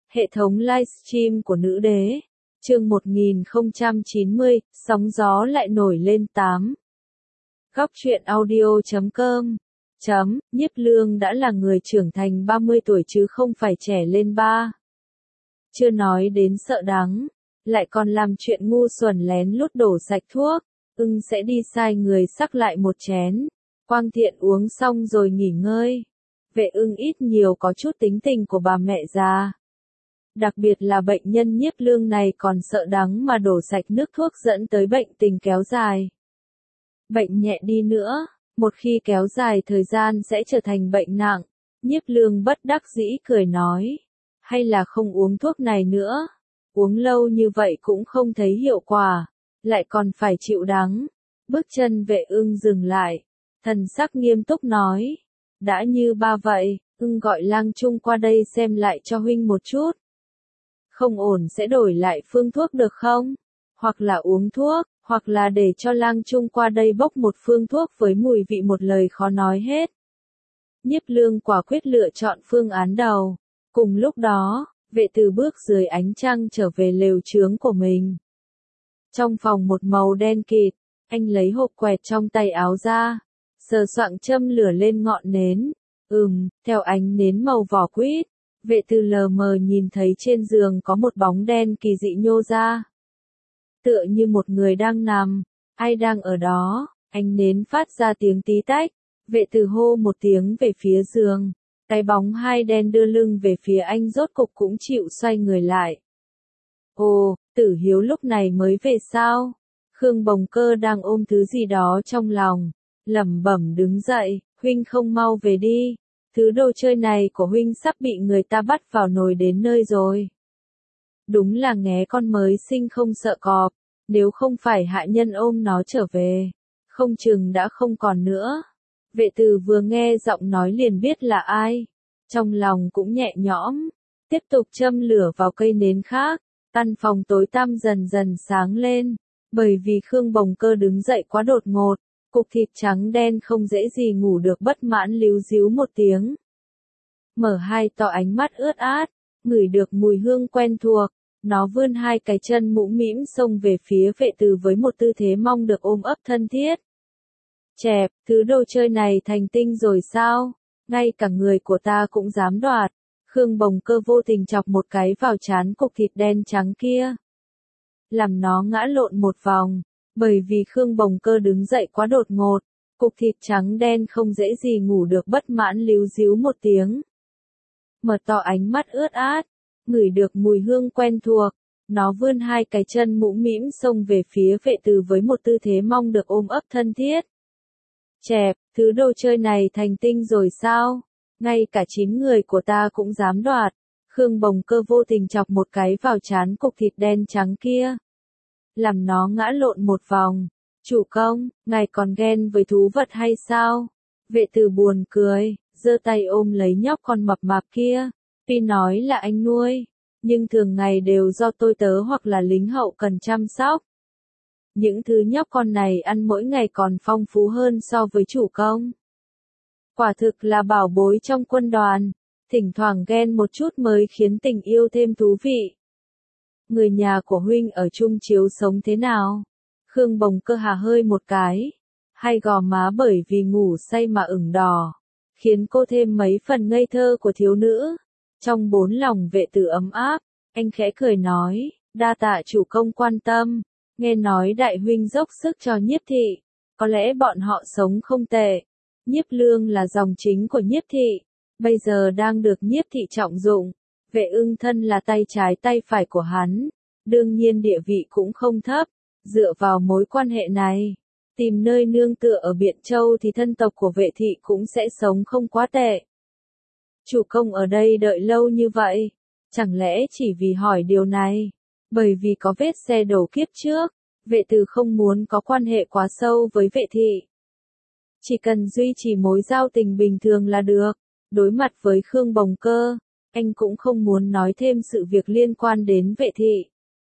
Hệ thống livestream của nữ đế. Chương 1090, sóng gió lại nổi lên 8. Góc truyện audio.com. Nhiếp Lương đã là người trưởng thành 30 tuổi chứ không phải trẻ lên 3. Chưa nói đến sợ đắng, lại còn làm chuyện ngu xuẩn lén lút đổ sạch thuốc, sẽ đi sai người sắc lại một chén. Quang Thiện uống xong rồi nghỉ ngơi. Vệ ít nhiều có chút tính tình của bà mẹ già. Đặc biệt là bệnh nhân Nhiếp Lương này còn sợ đắng mà đổ sạch nước thuốc dẫn tới bệnh tình kéo dài. Bệnh nhẹ đi nữa, một khi kéo dài thời gian sẽ trở thành bệnh nặng. Nhiếp Lương bất đắc dĩ cười nói, hay là không uống thuốc này nữa, uống lâu như vậy cũng không thấy hiệu quả, lại còn phải chịu đắng. Bước chân Vệ dừng lại, thần sắc nghiêm túc nói, đã như ba vậy, gọi Lang Trung qua đây xem lại cho huynh một chút. Không ổn sẽ đổi lại phương thuốc được không? Hoặc là uống thuốc, hoặc là để cho Lang Trung qua đây bốc một phương thuốc với mùi vị một lời khó nói hết. Nhiếp Lương quả quyết lựa chọn phương án đầu. Cùng lúc đó, Vệ Từ bước dưới ánh trăng trở về lều trướng của mình. Trong phòng một màu đen kịt, anh lấy hộp quẹt trong tay áo ra, sờ soạng châm lửa lên ngọn nến. Theo ánh nến màu vỏ quýt, Vệ Từ lờ mờ nhìn thấy trên giường có một bóng đen kỳ dị nhô ra. Tựa như một người đang nằm, ai đang ở đó, ánh nến phát ra tiếng tí tách, Vệ Từ hô một tiếng về phía giường, cái bóng hai đen đưa lưng về phía anh rốt cục cũng chịu xoay người lại. Ồ, Tử Hiếu lúc này mới về sao? Khương Bồng Cơ đang ôm thứ gì đó trong lòng, lẩm bẩm đứng dậy, huynh không mau về đi. Thứ đồ chơi này của huynh sắp bị người ta bắt vào nồi đến nơi rồi. Đúng là nghé con mới sinh không sợ cọp, nếu không phải hạ nhân ôm nó trở về, không chừng đã không còn nữa. Vệ Từ vừa nghe giọng nói liền biết là ai, trong lòng cũng nhẹ nhõm, tiếp tục châm lửa vào cây nến khác, căn phòng tối tăm dần dần sáng lên, bởi vì Khương Bồng Cơ đứng dậy quá đột ngột. Cục thịt trắng đen không dễ gì ngủ được bất mãn líu díu một tiếng. Mở hai to ánh mắt ướt át, ngửi được mùi hương quen thuộc, nó vươn hai cái chân mũm mĩm xông về phía Vệ Từ với một tư thế mong được ôm ấp thân thiết. Chẹp, thứ đồ chơi này thành tinh rồi sao? Ngay cả người của ta cũng dám đoạt. Khương Bồng Cơ vô tình chọc một cái vào trán cục thịt đen trắng kia, làm nó ngã lộn một vòng. Bởi vì Khương Bồng Cơ đứng dậy quá đột ngột, cục thịt trắng đen không dễ gì ngủ được bất mãn líu díu một tiếng. Mở to ánh mắt ướt át, ngửi được mùi hương quen thuộc, nó vươn hai cái chân mũm mĩm xông về phía Vệ Từ với một tư thế mong được ôm ấp thân thiết. Chẹp, thứ đồ chơi này thành tinh rồi sao? Ngay cả 9 người của ta cũng dám đoạt. Khương Bồng Cơ vô tình chọc một cái vào trán cục thịt đen trắng kia, làm nó ngã lộn một vòng. Chủ công, ngài còn ghen với thú vật hay sao? Vệ Từ buồn cười, giơ tay ôm lấy nhóc con mập mạp kia. Tuy nói là anh nuôi, nhưng thường ngày đều do tôi tớ hoặc là lính hậu cần chăm sóc. Những thứ nhóc con này ăn mỗi ngày còn phong phú hơn so với chủ công. Quả thực là bảo bối trong quân đoàn, thỉnh thoảng ghen một chút mới khiến tình yêu thêm thú vị. Người nhà của huynh ở chung chiếu sống thế nào? Khương Bồng Cơ hà hơi một cái, hai gò má bởi vì ngủ say mà ửng đỏ, khiến cô thêm mấy phần ngây thơ của thiếu nữ. Trong bốn lòng Vệ Từ ấm áp, anh khẽ cười nói, đa tạ chủ công quan tâm, nghe nói đại huynh dốc sức cho Nhiếp thị, có lẽ bọn họ sống không tệ. Nhiếp Lương là dòng chính của Nhiếp thị, bây giờ đang được Nhiếp thị trọng dụng. Vệ thân là tay trái tay phải của hắn, đương nhiên địa vị cũng không thấp. Dựa vào mối quan hệ này, tìm nơi nương tựa ở Biện Châu thì thân tộc của Vệ thị cũng sẽ sống không quá tệ. Chủ công ở đây đợi lâu như vậy, chẳng lẽ chỉ vì hỏi điều này? Bởi vì có vết xe đổ kiếp trước, Vệ Từ không muốn có quan hệ quá sâu với Vệ thị. Chỉ cần duy trì mối giao tình bình thường là được. Đối mặt với Khương Bồng Cơ, anh cũng không muốn nói thêm sự việc liên quan đến Vệ thị.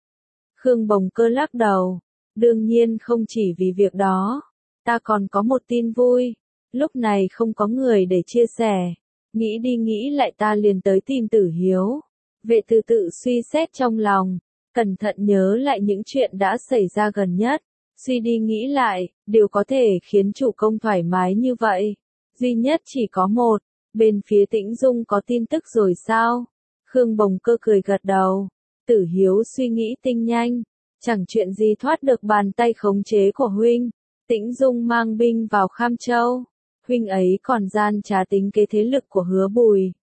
Khương Bồng Cơ lắc đầu, đương nhiên không chỉ vì việc đó, ta còn có một tin vui. Lúc này không có người để chia sẻ, nghĩ đi nghĩ lại ta liền tới tìm Tử Hiếu. Vệ từ tự suy xét trong lòng, cẩn thận nhớ lại những chuyện đã xảy ra gần nhất, suy đi nghĩ lại, điều có thể khiến chủ công thoải mái như vậy. Duy nhất chỉ có một, bên phía Tĩnh Dung có tin tức rồi sao? Khương Bồng Cơ cười gật đầu, Tử Hiếu suy nghĩ tinh nhanh, chẳng chuyện gì thoát được bàn tay khống chế của huynh. Tĩnh Dung mang binh vào Kham Châu, huynh ấy còn gian trá tính kế thế lực của Hứa Bùi,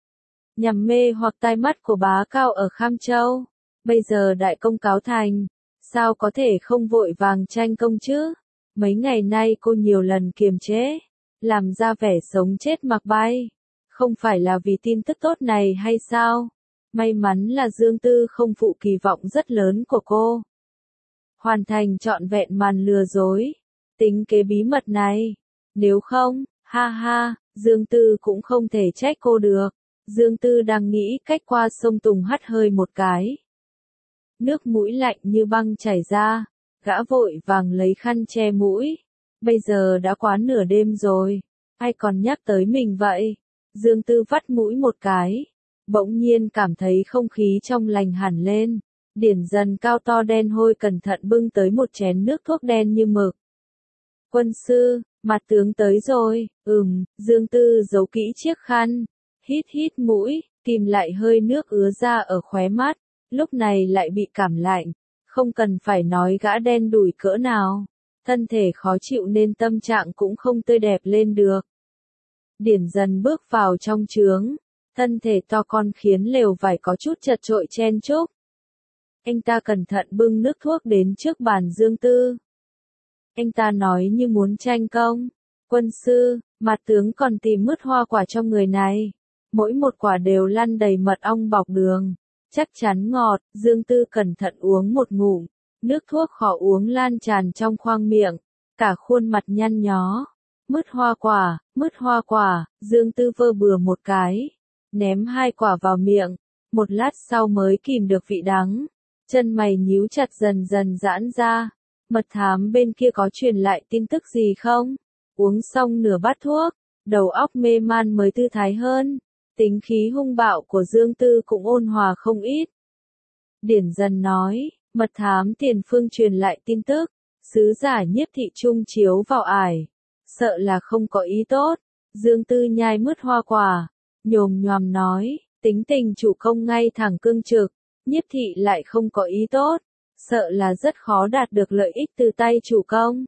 nhằm mê hoặc tai mắt của bá cao ở Kham Châu. Bây giờ đại công cáo thành, sao có thể không vội vàng tranh công chứ? Mấy ngày nay cô nhiều lần kiềm chế, làm ra vẻ sống chết mặc bay, không phải là vì tin tức tốt này hay sao? May mắn là Dương Tư không phụ kỳ vọng rất lớn của cô, hoàn thành trọn vẹn màn lừa dối, tính kế bí mật này. Nếu không, ha ha, Dương Tư cũng không thể trách cô được. Dương Tư đang nghĩ cách qua sông Tùng hắt hơi một cái. Nước mũi lạnh như băng chảy ra, gã vội vàng lấy khăn che mũi. Bây giờ đã quá nửa đêm rồi, ai còn nhắc tới mình vậy? Dương Tư vắt mũi một cái, bỗng nhiên cảm thấy không khí trong lành hẳn lên. Điển Dần cao to đen hôi cẩn thận bưng tới một chén nước thuốc đen như mực. Quân sư, mặt tướng tới rồi. Dương Tư giấu kỹ chiếc khăn, hít mũi, kìm lại hơi nước ứa ra ở khóe mắt. Lúc này lại bị cảm lạnh, không cần phải nói gã đen đủi cỡ nào, thân thể khó chịu nên tâm trạng cũng không tươi đẹp lên được. Điển Dần bước vào trong trướng, thân thể to con khiến lều vải có chút chật chội chen chúc. Anh ta cẩn thận bưng nước thuốc đến trước bàn Dương Tư. Anh ta nói như muốn tranh công. Quân sư, mặt tướng còn tìm mứt hoa quả trong người này. Mỗi một quả đều lăn đầy mật ong bọc đường. Chắc chắn ngọt. Dương Tư cẩn thận uống một ngụm. Nước thuốc khó uống lan tràn trong khoang miệng. Cả khuôn mặt nhăn nhó. Mứt hoa quả. Dương Tư vơ bừa một cái. Ném 2 quả vào miệng. Một lát sau mới kìm được vị đắng. Chân mày nhíu chặt dần dần giãn ra. Mật thám bên kia có truyền lại tin tức gì không? Uống xong nửa bát thuốc, đầu óc mê man mới thư thái hơn. Tính khí hung bạo của Dương Tư cũng ôn hòa không ít. Điển Dần nói, mật thám Tiền Phương truyền lại tin tức, sứ giả Nhiếp Thị trung chiếu vào ải, sợ là không có ý tốt. Dương Tư nhai mứt hoa quả, nhồm nhoàm nói, tính tình chủ công ngay thẳng cương trực, Nhiếp Thị lại không có ý tốt, sợ là rất khó đạt được lợi ích từ tay chủ công.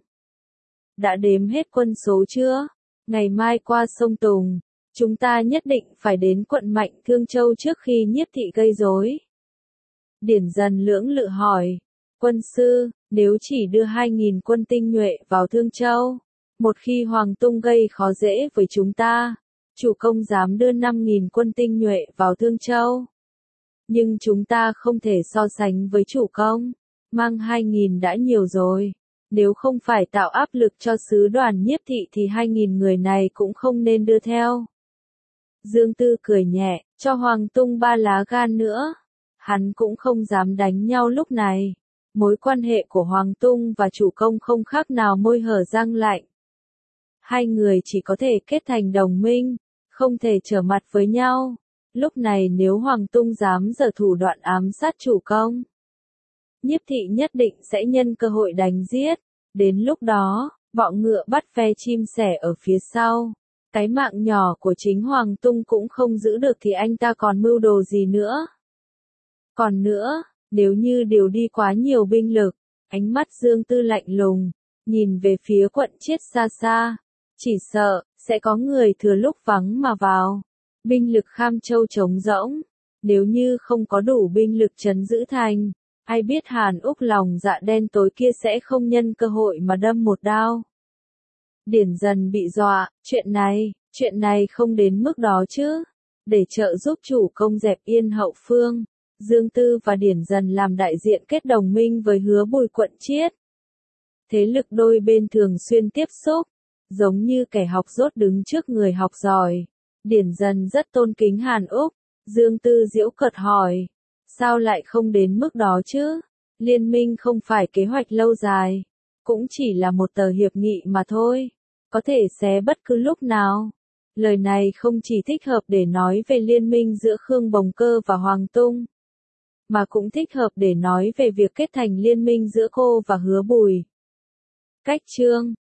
Đã đếm hết quân số chưa? Ngày mai qua sông Tùng, chúng ta nhất định phải đến quận Mạnh Thương Châu trước khi Nhiếp Thị gây rối. Điển Dần lưỡng lự hỏi, quân sư, nếu chỉ đưa 2.000 quân tinh nhuệ vào Thương Châu, một khi Hoàng Tung gây khó dễ với chúng ta, chủ công dám đưa 5.000 quân tinh nhuệ vào Thương Châu. Nhưng chúng ta không thể so sánh với chủ công, mang 2.000 đã nhiều rồi. Nếu không phải tạo áp lực cho sứ đoàn Nhiếp Thị thì 2.000 người này cũng không nên đưa theo. Dương Tư cười nhẹ, cho Hoàng Tung 3 lá gan nữa. Hắn cũng không dám đánh nhau lúc này. Mối quan hệ của Hoàng Tung và chủ công không khác nào môi hở răng lạnh. Hai người chỉ có thể kết thành đồng minh, không thể trở mặt với nhau. Lúc này nếu Hoàng Tung dám giở thủ đoạn ám sát chủ công, Nhiếp Thị nhất định sẽ nhân cơ hội đánh giết. Đến lúc đó, bọ ngựa bắt ve chim sẻ ở phía sau. Cái mạng nhỏ của chính Hoàng Tung cũng không giữ được thì anh ta còn mưu đồ gì nữa. Còn nữa, nếu như điều đi quá nhiều binh lực, ánh mắt Dương Tư lạnh lùng, nhìn về phía quận Chiết xa xa, chỉ sợ, sẽ có người thừa lúc vắng mà vào. Binh lực Kham Châu trống rỗng, nếu như không có đủ binh lực trấn giữ thành, ai biết Hàn Úc lòng dạ đen tối kia sẽ không nhân cơ hội mà đâm một đao. Điển Dần bị dọa, chuyện này không đến mức đó chứ. Để trợ giúp chủ công dẹp yên hậu phương, Dương Tư và Điển Dần làm đại diện kết đồng minh với Hứa Bùi quận Chiết. Thế lực đôi bên thường xuyên tiếp xúc, giống như kẻ học dốt đứng trước người học giỏi. Điển Dần rất tôn kính Hàn Úc, Dương Tư giễu cợt hỏi, sao lại không đến mức đó chứ? Liên minh không phải kế hoạch lâu dài, cũng chỉ là một tờ hiệp nghị mà thôi, có thể xé bất cứ lúc nào. Lời này không chỉ thích hợp để nói về liên minh giữa Khương Bồng Cơ và Hoàng Tung, mà cũng thích hợp để nói về việc kết thành liên minh giữa cô và Hứa Bùi. Cách chương